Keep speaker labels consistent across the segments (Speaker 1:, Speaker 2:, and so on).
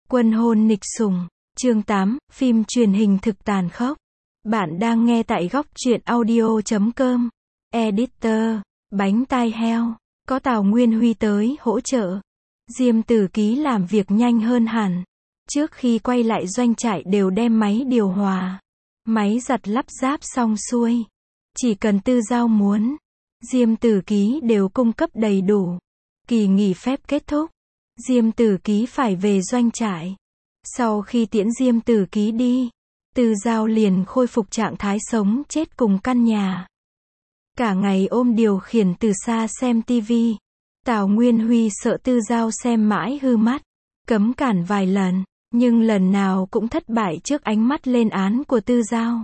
Speaker 1: Quân hôn nghịch sủng. Chương 8, phim truyền hình thực tàn khốc. Bạn đang nghe tại góc truyện audio.com. Editor, bánh tai heo. Có Tào Nguyên Huy tới hỗ trợ. Diêm Tử Ký làm việc nhanh hơn hẳn. Trước khi quay lại doanh trại đều đem máy điều hòa, máy giặt lắp ráp xong xuôi. Chỉ cần Tư Giao muốn, Diêm Tử Ký đều cung cấp đầy đủ. Kỳ nghỉ phép kết thúc, Diêm Tử Ký phải về doanh trại. Sau khi tiễn Diêm Tử Ký đi, Tư Giao liền khôi phục trạng thái sống chết cùng căn nhà. Cả ngày ôm điều khiển từ xa xem tivi. Tào Nguyên Huy sợ Tư Giao xem mãi hư mắt, cấm cản vài lần, nhưng lần nào cũng thất bại trước ánh mắt lên án của Tư Giao.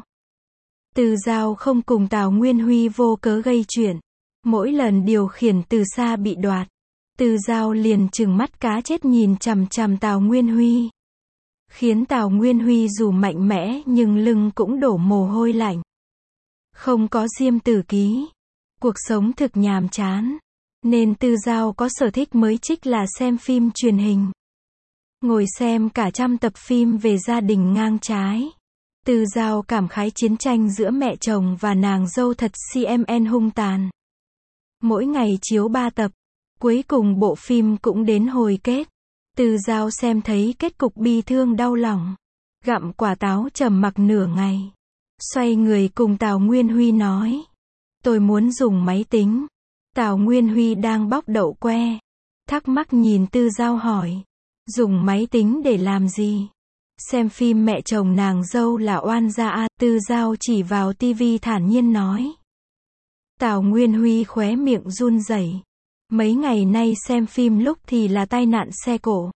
Speaker 1: Tư Giao không cùng Tào Nguyên Huy vô cớ gây chuyện. Mỗi lần điều khiển từ xa bị đoạt, Tư Giao liền trừng mắt cá chết nhìn chằm chằm Tào Nguyên Huy. Khiến Tào Nguyên Huy dù mạnh mẽ nhưng lưng cũng đổ mồ hôi lạnh. Không có Diêm Tử Ký, cuộc sống thực nhàm chán. Nên Tư Giao có sở thích mới trích là xem phim truyền hình. Ngồi xem cả 100 tập phim về gia đình ngang trái. Tư Giao cảm khái chiến tranh giữa mẹ chồng và nàng dâu thật CMN hung tàn. Mỗi ngày chiếu 3 tập. Cuối cùng bộ phim cũng đến hồi kết. Tư Giao xem thấy kết cục bi thương đau lòng. Gặm quả táo trầm mặc nửa ngày. Xoay người cùng Tào Nguyên Huy nói. Tôi muốn dùng máy tính. Tào Nguyên Huy đang bóc đậu que. Thắc mắc nhìn Tư Giao hỏi. Dùng máy tính để làm gì? Xem phim mẹ chồng nàng dâu là oan gia à? Tư Giao chỉ vào tivi thản nhiên nói. Tào Nguyên Huy khóe miệng run rẩy. Mấy ngày nay xem phim lúc thì là tai nạn xe cộ,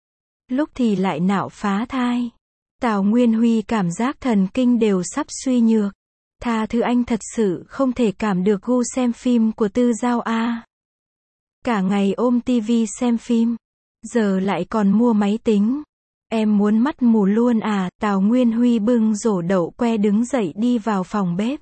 Speaker 1: lúc thì lại nạo phá thai. Tào Nguyên Huy cảm giác thần kinh đều sắp suy nhược. Tha thứ anh thật sự không thể cảm được gu xem phim của Tư Giao à. Cả ngày ôm tivi xem phim, giờ lại còn mua máy tính. Em muốn mắt mù luôn à? Tào Nguyên Huy bưng rổ đậu que đứng dậy đi vào phòng bếp.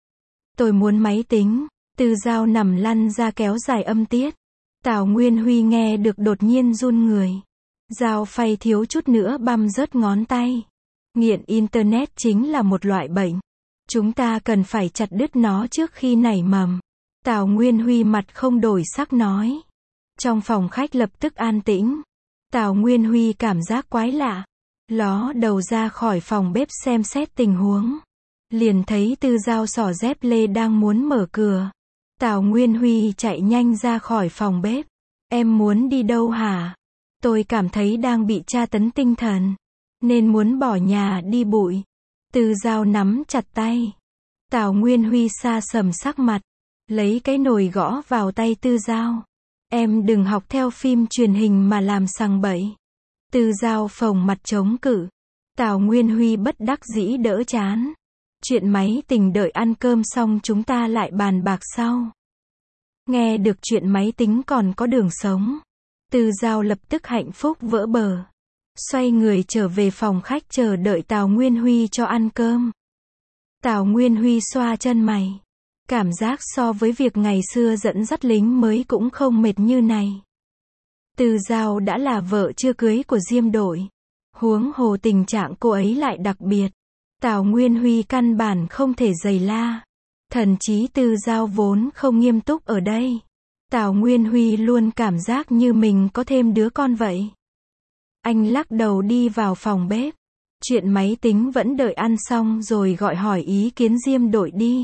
Speaker 1: Tôi muốn máy tính. Tư Giao nằm lăn ra kéo dài âm tiết. Tào Nguyên Huy nghe được đột nhiên run người. Dao phay thiếu chút nữa băm rớt ngón tay. Nghiện Internet chính là một loại bệnh. Chúng ta cần phải chặt đứt nó trước khi nảy mầm. Tào Nguyên Huy mặt không đổi sắc nói. Trong phòng khách lập tức an tĩnh. Tào Nguyên Huy cảm giác quái lạ. Ló đầu ra khỏi phòng bếp xem xét tình huống. Liền thấy Tư Giao xỏ dép lê đang muốn mở cửa. Tào Nguyên Huy chạy nhanh ra khỏi phòng bếp. Em muốn đi đâu hả? Tôi cảm thấy đang bị tra tấn tinh thần, nên muốn bỏ nhà đi bụi. Tư Giao nắm chặt tay. Tào Nguyên Huy xa sầm sắc mặt. Lấy cái nồi gõ vào tay Tư Giao. Em đừng học theo phim truyền hình mà làm sằng bậy. Tư Giao phồng mặt chống cự. Tào Nguyên Huy bất đắc dĩ đỡ chán. Chuyện máy tính đợi ăn cơm xong chúng ta lại bàn bạc sau. Nghe được chuyện máy tính còn có đường sống. Tư Giao lập tức hạnh phúc vỡ bờ. Xoay người trở về phòng khách chờ đợi Tào Nguyên Huy cho ăn cơm. Tào Nguyên Huy xoa chân mày. Cảm giác so với việc ngày xưa dẫn dắt lính mới cũng không mệt như này. Tư Giao đã là vợ chưa cưới của Diêm Đội. Huống hồ tình trạng cô ấy lại đặc biệt. Tào Nguyên Huy căn bản không thể giày la. Thần chí Tư Giao vốn không nghiêm túc ở đây. Tào Nguyên Huy luôn cảm giác như mình có thêm đứa con vậy. Anh lắc đầu đi vào phòng bếp. Chuyện máy tính vẫn đợi ăn xong rồi gọi hỏi ý kiến Diêm Đội đi.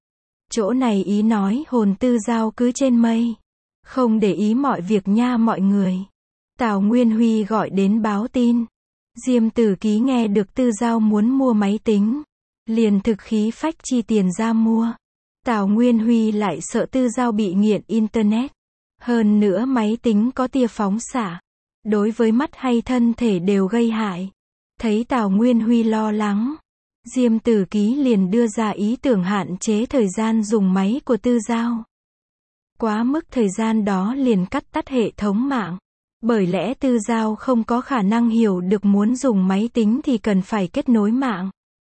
Speaker 1: Chỗ này ý nói hồn Tư Giao cứ trên mây. Không để ý mọi việc nha mọi người. Tào Nguyên Huy gọi đến báo tin. Diêm Tử Ký nghe được Tư Giao muốn mua máy tính. Liền thực khí phách chi tiền ra mua. Tào Nguyên Huy lại sợ Tư Giao bị nghiện Internet. Hơn nữa máy tính có tia phóng xạ. Đối với mắt hay thân thể đều gây hại. Thấy Tào Nguyên Huy lo lắng. Diêm Tử Ký liền đưa ra ý tưởng hạn chế thời gian dùng máy của Tư Giao. Quá mức thời gian đó liền cắt tắt hệ thống mạng. Bởi lẽ Tư Giao không có khả năng hiểu được muốn dùng máy tính thì cần phải kết nối mạng.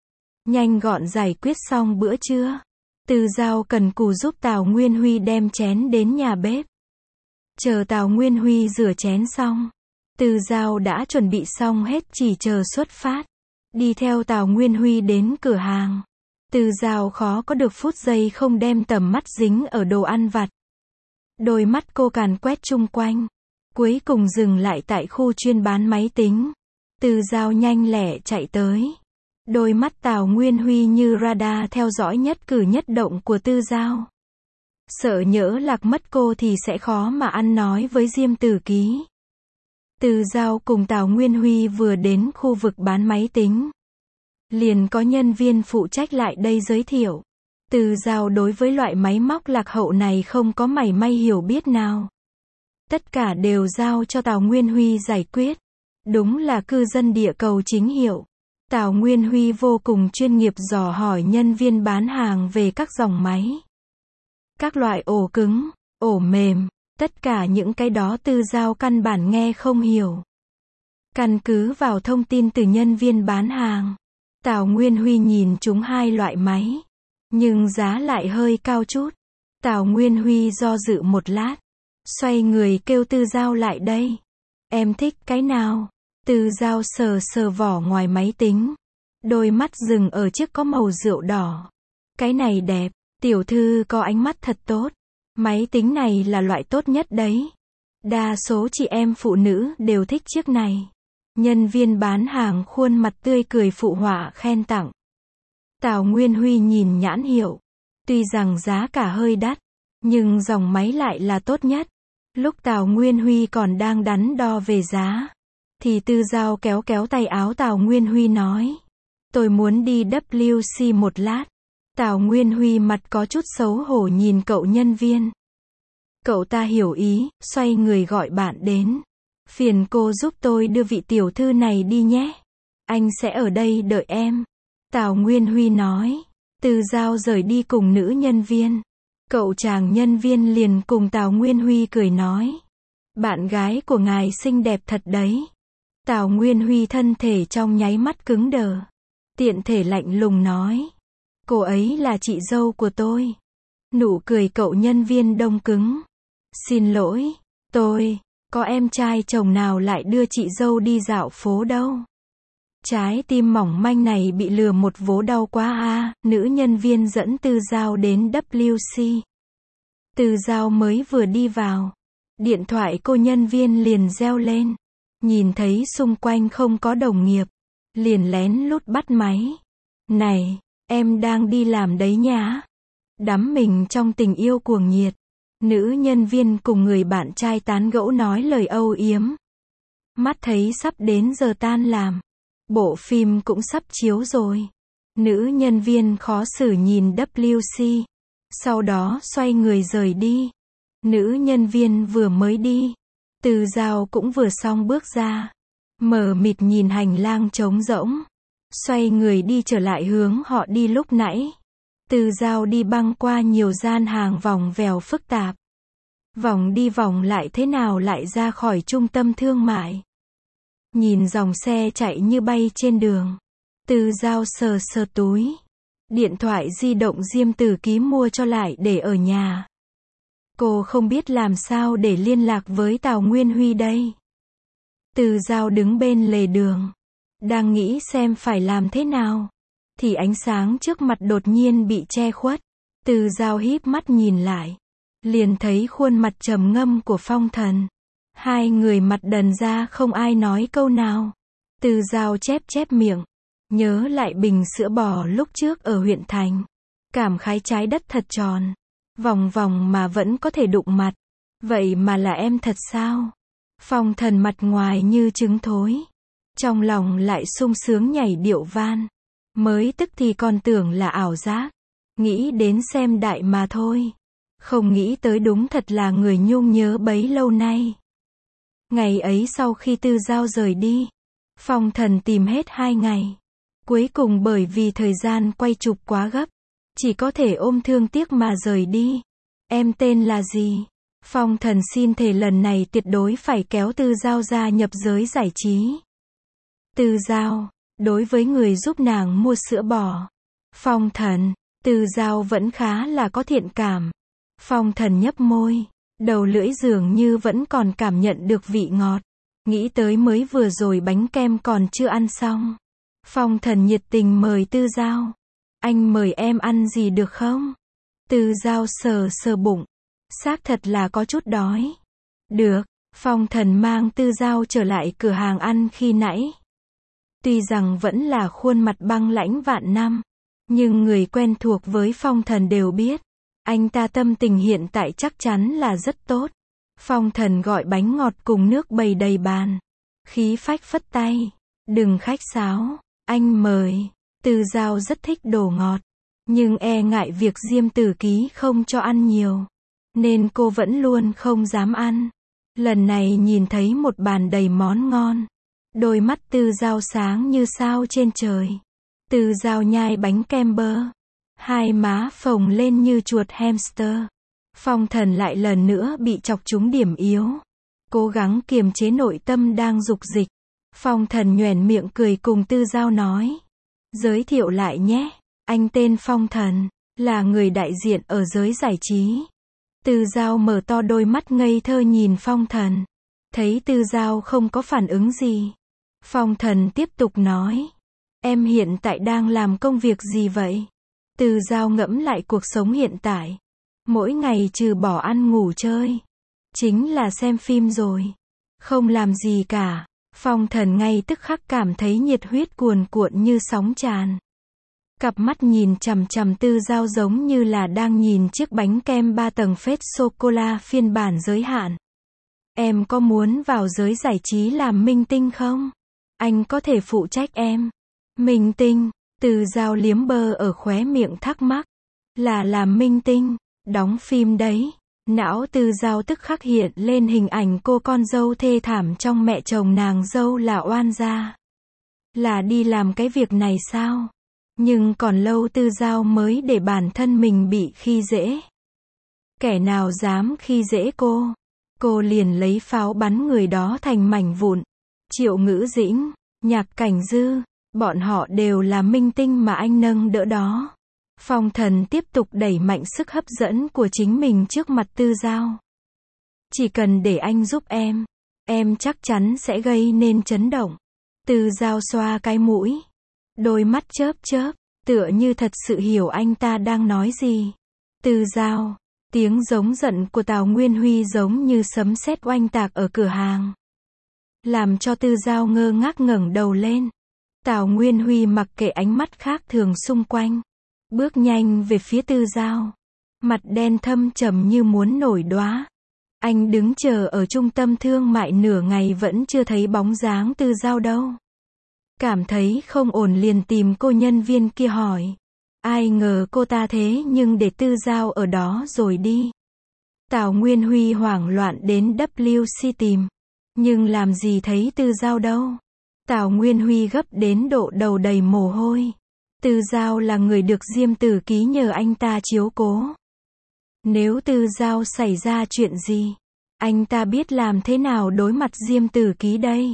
Speaker 1: Nhanh gọn giải quyết xong bữa trưa. Tư Giao cần cù giúp Tào Nguyên Huy đem chén đến nhà bếp. Chờ Tào Nguyên Huy rửa chén xong. Từ Dao đã chuẩn bị xong hết chỉ chờ xuất phát. Đi theo Tào Nguyên Huy đến cửa hàng. Từ Dao khó có được phút giây không đem tầm mắt dính ở đồ ăn vặt. Đôi mắt cô càn quét chung quanh. Cuối cùng dừng lại tại khu chuyên bán máy tính. Từ Dao nhanh lẹ chạy tới. Đôi mắt Tào Nguyên Huy như radar theo dõi nhất cử nhất động của Từ Dao. Sợ nhỡ lạc mất cô thì sẽ khó mà ăn nói với Diêm Tử Ký. Từ Dao cùng Tào Nguyên Huy vừa đến khu vực bán máy tính. Liền có nhân viên phụ trách lại đây giới thiệu. Từ Dao đối với loại máy móc lạc hậu này không có mảy may hiểu biết nào. Tất cả đều giao cho Tào Nguyên Huy giải quyết. Đúng là cư dân địa cầu chính hiệu. Tào Nguyên Huy vô cùng chuyên nghiệp dò hỏi nhân viên bán hàng về các dòng máy. Các loại ổ cứng, ổ mềm, tất cả những cái đó Từ Dao căn bản nghe không hiểu. Căn cứ vào thông tin từ nhân viên bán hàng, Tào Nguyên Huy nhìn chúng hai loại máy. Nhưng giá lại hơi cao chút. Tào Nguyên Huy do dự một lát. Xoay người kêu Từ Dao lại đây. Em thích cái nào? Từ Dao sờ sờ vỏ ngoài máy tính. Đôi mắt dừng ở chiếc có màu rượu đỏ. Cái này đẹp. Tiểu thư có ánh mắt thật tốt. Máy tính này là loại tốt nhất đấy. Đa số chị em phụ nữ đều thích chiếc này. Nhân viên bán hàng khuôn mặt tươi cười phụ họa khen tặng. Tào Nguyên Huy nhìn nhãn hiệu. Tuy rằng giá cả hơi đắt, nhưng dòng máy lại là tốt nhất. Lúc Tào Nguyên Huy còn đang đắn đo về giá, thì Từ Dao kéo kéo tay áo Tào Nguyên Huy nói. Tôi muốn đi WC một lát. Tào Nguyên Huy mặt có chút xấu hổ nhìn cậu nhân viên. Cậu ta hiểu ý, xoay người gọi bạn đến. Phiền cô giúp tôi đưa vị tiểu thư này đi nhé. Anh sẽ ở đây đợi em. Tào Nguyên Huy nói. Từ Dao rời đi cùng nữ nhân viên. Cậu chàng nhân viên liền cùng Tào Nguyên Huy cười nói. Bạn gái của ngài xinh đẹp thật đấy. Tào Nguyên Huy thân thể trong nháy mắt cứng đờ. Tiện thể lạnh lùng nói. Cô ấy là chị dâu của tôi. Nụ cười cậu nhân viên đông cứng. Xin lỗi, có em trai chồng nào lại đưa chị dâu đi dạo phố đâu. Trái tim mỏng manh này bị lừa một vố đau quá a. Nữ nhân viên dẫn Từ Dao đến WC. Từ Dao mới vừa đi vào. Điện thoại cô nhân viên liền reo lên. Nhìn thấy xung quanh không có đồng nghiệp. Liền lén lút bắt máy. Này, em đang đi làm đấy nhá. Đắm mình trong tình yêu cuồng nhiệt. Nữ nhân viên cùng người bạn trai tán gẫu nói lời âu yếm. Mắt thấy sắp đến giờ tan làm. Bộ phim cũng sắp chiếu rồi. Nữ nhân viên khó xử nhìn WC. Sau đó xoay người rời đi. Nữ nhân viên vừa mới đi. Từ Dao cũng vừa xong bước ra. Mờ mịt nhìn hành lang trống rỗng. Xoay người đi trở lại hướng họ đi lúc nãy. Từ Dao đi băng qua nhiều gian hàng vòng vèo phức tạp. Vòng đi vòng lại thế nào lại ra khỏi trung tâm thương mại. Nhìn dòng xe chạy như bay trên đường. Từ Dao sờ sờ túi. Điện thoại di động Diêm Tử Ký mua cho lại để ở nhà. Cô không biết làm sao để liên lạc với Tào Nguyên Huy đây. Từ Dao đứng bên lề đường. Đang nghĩ xem phải làm thế nào. Thì ánh sáng trước mặt đột nhiên bị che khuất. Từ Dao híp mắt nhìn lại. Liền thấy khuôn mặt trầm ngâm của Phong Thần. Hai người mặt đần ra không ai nói câu nào. Từ Dao chép chép miệng. Nhớ lại bình sữa bò lúc trước ở huyện thành. Cảm khái trái đất thật tròn. Vòng vòng mà vẫn có thể đụng mặt. Vậy mà là em thật sao? Phong Thần mặt ngoài như trứng thối. Trong lòng lại sung sướng nhảy điệu van. Mới tức thì còn tưởng là ảo giác. Nghĩ đến xem đại mà thôi. Không nghĩ tới đúng thật là người nhung nhớ bấy lâu nay. Ngày ấy sau khi Từ Dao rời đi. Phong Thần tìm hết 2 ngày. Cuối cùng bởi vì thời gian quay chụp quá gấp. Chỉ có thể ôm thương tiếc mà rời đi. Em tên là gì? Phong Thần xin thề lần này tuyệt đối phải kéo Từ Dao ra nhập giới giải trí. Từ Dao, đối với người giúp nàng mua sữa bò. Phong Thần, Từ Dao vẫn khá là có thiện cảm. Phong Thần nhấp môi, đầu lưỡi dường như vẫn còn cảm nhận được vị ngọt. Nghĩ tới mới vừa rồi bánh kem còn chưa ăn xong. Phong Thần nhiệt tình mời Tư Dao. Anh mời em ăn gì được không? Tư Dao sờ sờ bụng. Xác thật là có chút đói. Được, Phong Thần mang Tư Dao trở lại cửa hàng ăn khi nãy. Tuy rằng vẫn là khuôn mặt băng lãnh vạn năm, nhưng người quen thuộc với Phong Thần đều biết, anh ta tâm tình hiện tại chắc chắn là rất tốt. Phong Thần gọi bánh ngọt cùng nước bày đầy bàn. Khí phách phất tay. Đừng khách sáo, anh mời. Tư Dao rất thích đồ ngọt, nhưng e ngại việc Diêm Tử Ký không cho ăn nhiều, nên cô vẫn luôn không dám ăn. Lần này nhìn thấy một bàn đầy món ngon, đôi mắt Tư Dao sáng như sao trên trời. Tư Dao nhai bánh kem bơ, hai má phồng lên như chuột hamster. Phong Thần lại lần nữa bị chọc trúng điểm yếu, cố gắng kiềm chế nội tâm đang dục dịch. Phong Thần nhoẻn miệng cười cùng Tư Dao nói. Giới thiệu lại nhé, anh tên Phong Thần, là người đại diện ở giới giải trí. Tư Dao mở to đôi mắt ngây thơ nhìn Phong Thần. Thấy Tư Dao không có phản ứng gì, Phong Thần tiếp tục nói. Em hiện tại đang làm công việc gì vậy? Tư Dao ngẫm lại cuộc sống hiện tại. Mỗi ngày trừ bỏ ăn ngủ chơi, chính là xem phim rồi. Không làm gì cả. Phong Thần ngay tức khắc cảm thấy nhiệt huyết cuồn cuộn như sóng tràn. Cặp mắt nhìn chằm chằm Tư Dao giống như là đang nhìn chiếc bánh kem 3 tầng phết sô-cô-la phiên bản giới hạn. Em có muốn vào giới giải trí làm minh tinh không? Anh có thể phụ trách em. Minh tinh, Tư Dao liếm bơ ở khóe miệng thắc mắc. Là làm minh tinh, đóng phim đấy. Não Tư Dao tức khắc hiện lên hình ảnh cô con dâu thê thảm trong Mẹ chồng nàng dâu là oan gia. Là đi làm cái việc này sao? Nhưng còn lâu Tư Dao mới để bản thân mình bị khi dễ. Kẻ nào dám khi dễ cô liền lấy pháo bắn người đó thành mảnh vụn. Triệu Ngữ Dĩnh, Nhạc Cảnh Dư, bọn họ đều là minh tinh mà anh nâng đỡ đó. Phong Thần tiếp tục đẩy mạnh sức hấp dẫn của chính mình trước mặt Tư Dao. Chỉ cần để anh giúp em chắc chắn sẽ gây nên chấn động. Tư Dao xoa cái mũi, đôi mắt chớp chớp, tựa như thật sự hiểu anh ta đang nói gì. Tư Dao, tiếng giống giận của Tào Nguyên Huy giống như sấm sét oanh tạc ở cửa hàng, làm cho Tư Dao ngơ ngác ngẩng đầu lên. Tào Nguyên Huy mặc kệ ánh mắt khác thường xung quanh, bước nhanh về phía Tư Dao, mặt đen thâm trầm như muốn nổi đoá. Anh đứng chờ ở trung tâm thương mại nửa ngày vẫn chưa thấy bóng dáng Tư Dao đâu. Cảm thấy không ổn liền tìm cô nhân viên kia hỏi. Ai ngờ cô ta thế nhưng để Tư Dao ở đó rồi đi. Tào Nguyên Huy hoảng loạn đến WC tìm, nhưng làm gì thấy Tư Dao đâu. Tào Nguyên Huy gấp đến độ đầu đầy mồ hôi. Tư Dao là người được Diêm Tử Ký nhờ anh ta chiếu cố. Nếu Tư Dao xảy ra chuyện gì, anh ta biết làm thế nào đối mặt Diêm Tử Ký đây.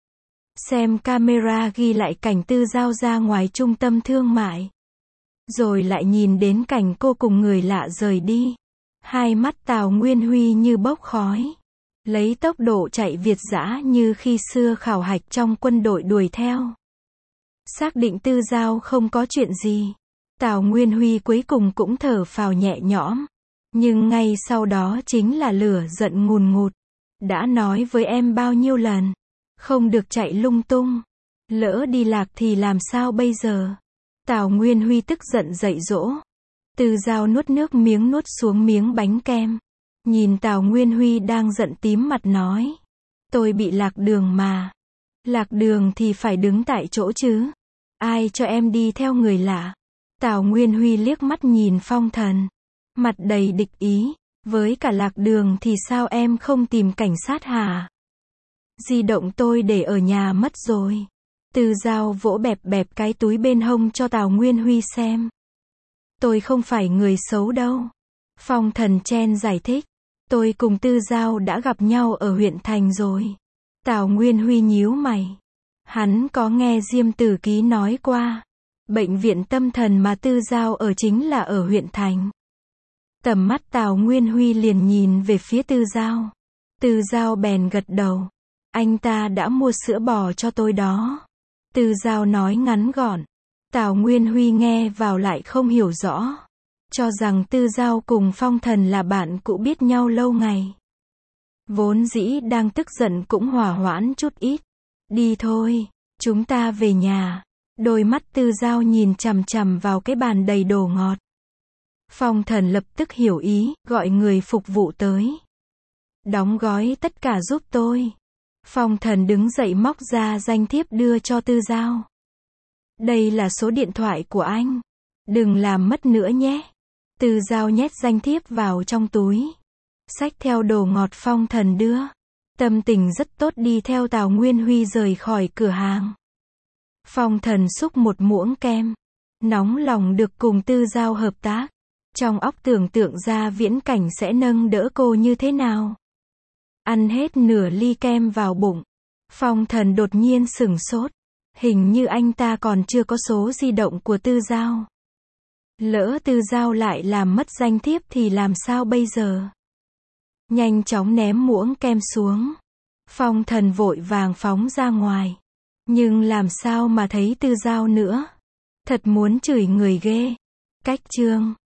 Speaker 1: Xem camera ghi lại cảnh Tư Dao ra ngoài trung tâm thương mại, rồi lại nhìn đến cảnh cô cùng người lạ rời đi. Hai mắt Tào Nguyên Huy như bốc khói, lấy tốc độ chạy việt dã như khi xưa khảo hạch trong quân đội đuổi theo. Xác định Tư Dao không có chuyện gì, Tào Nguyên Huy cuối cùng cũng thở phào nhẹ nhõm. Nhưng ngay sau đó chính là lửa giận ngùn ngụt. Đã nói với em bao nhiêu lần, không được chạy lung tung. Lỡ đi lạc thì làm sao bây giờ? Tào Nguyên Huy tức giận dạy dỗ. Tư Dao nuốt nước miếng nuốt xuống miếng bánh kem. Nhìn Tào Nguyên Huy đang giận tím mặt nói. Tôi bị lạc đường mà. Lạc đường thì phải đứng tại chỗ chứ. Ai cho em đi theo người lạ? Tào Nguyên Huy liếc mắt nhìn Phong Thần, mặt đầy địch ý. Với cả lạc đường thì sao em không tìm cảnh sát hả? Di động tôi để ở nhà mất rồi. Tư Dao vỗ bẹp bẹp cái túi bên hông cho Tào Nguyên Huy xem. Tôi không phải người xấu đâu. Phong Thần chen giải thích. Tôi cùng Tư Dao đã gặp nhau ở huyện thành rồi. Tào Nguyên Huy nhíu mày. Hắn có nghe Diêm Tử Ký nói qua. Bệnh viện tâm thần mà Tư Dao ở chính là ở huyện thành. Tầm mắt Tào Nguyên Huy liền nhìn về phía Tư Dao. Tư Dao bèn gật đầu. Anh ta đã mua sữa bò cho tôi đó. Tư Giao nói ngắn gọn. Tào Nguyên Huy nghe vào lại không hiểu rõ. Cho rằng Tư Giao cùng Phong Thần là bạn cũ biết nhau lâu ngày. Vốn dĩ đang tức giận cũng hòa hoãn chút ít. Đi thôi, chúng ta về nhà. Đôi mắt Tư Giao nhìn chằm chằm vào cái bàn đầy đồ ngọt. Phong Thần lập tức hiểu ý, gọi người phục vụ tới. Đóng gói tất cả giúp tôi. Phong Thần đứng dậy móc ra danh thiếp đưa cho Tư Giao. Đây là số điện thoại của anh. Đừng làm mất nữa nhé. Tư Giao nhét danh thiếp vào trong túi. Xách theo đồ ngọt Phong Thần đưa. Tâm tình rất tốt đi theo Tào Nguyên Huy rời khỏi cửa hàng. Phong Thần xúc một muỗng kem. Nóng lòng được cùng Tư Giao hợp tác. Trong óc tưởng tượng ra viễn cảnh sẽ nâng đỡ cô như thế nào. Ăn hết nửa ly kem vào bụng. Phong Thần đột nhiên sửng sốt. Hình như anh ta còn chưa có số di động của Tư Giao. Lỡ Tư Giao lại làm mất danh thiếp thì làm sao bây giờ? Nhanh chóng ném muỗng kem xuống. Phong Thần vội vàng phóng ra ngoài. Nhưng làm sao mà thấy Tư Giao nữa? Thật muốn chửi người ghê. Cách chương